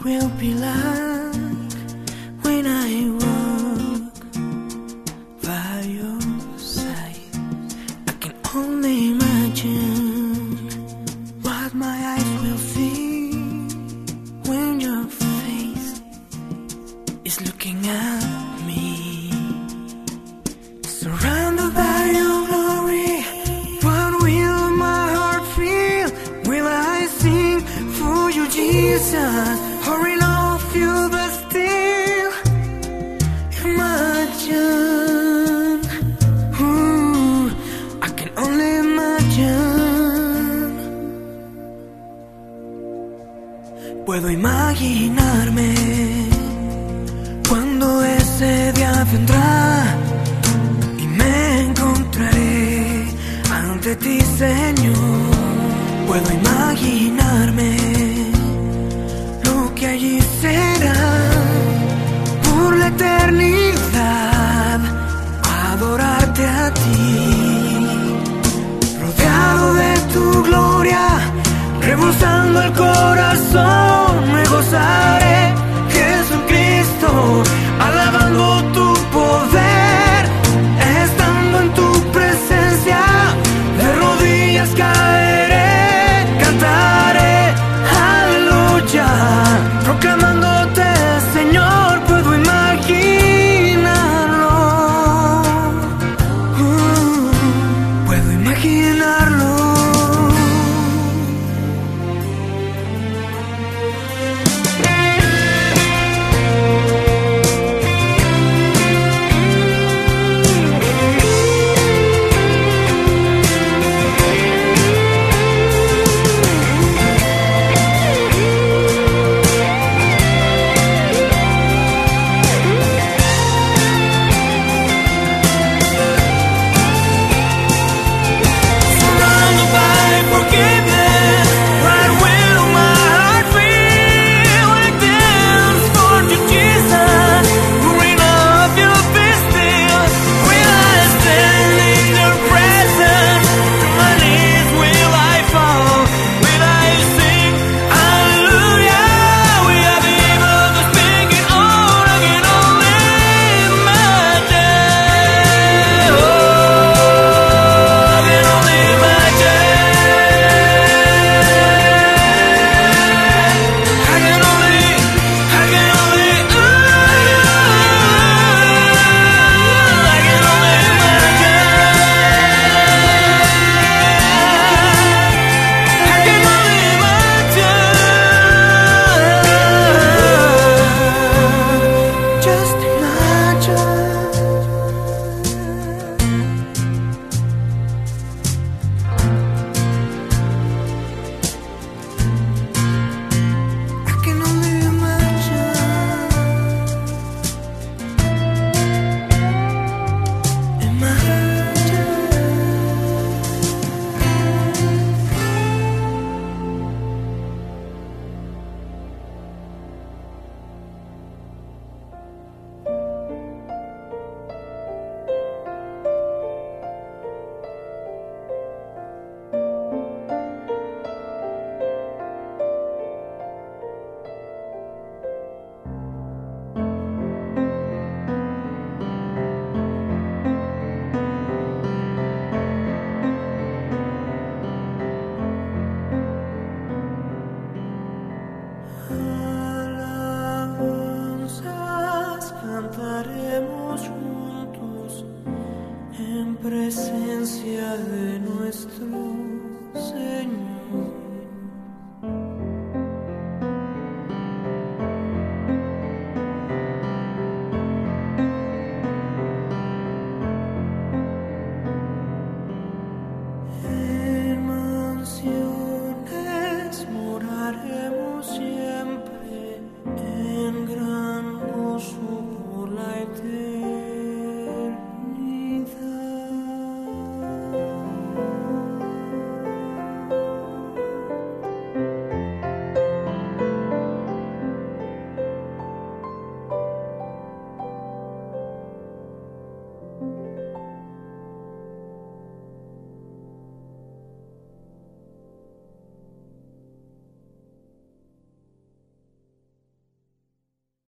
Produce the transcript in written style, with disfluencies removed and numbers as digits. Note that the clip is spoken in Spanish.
will be like when I walk by your side. I can only imagine what my eyes will see when your face is looking at me. Surrounded by your glory, what will my heart feel? Will I sing for you, Jesus? Or in all feel but still imagine. I can only imagine. Puedo imaginarme cuando ese día vendrá y me encontraré ante ti, Señor. Puedo imaginarme lo que allí será por la eternidad, adorarte a ti, rodeado de tu gloria, rebosando el corazón, me gozaré, Jesucristo, alabando tu poder, estando en tu presencia, de rodillas caeré, cantaré, aleluya, proclamando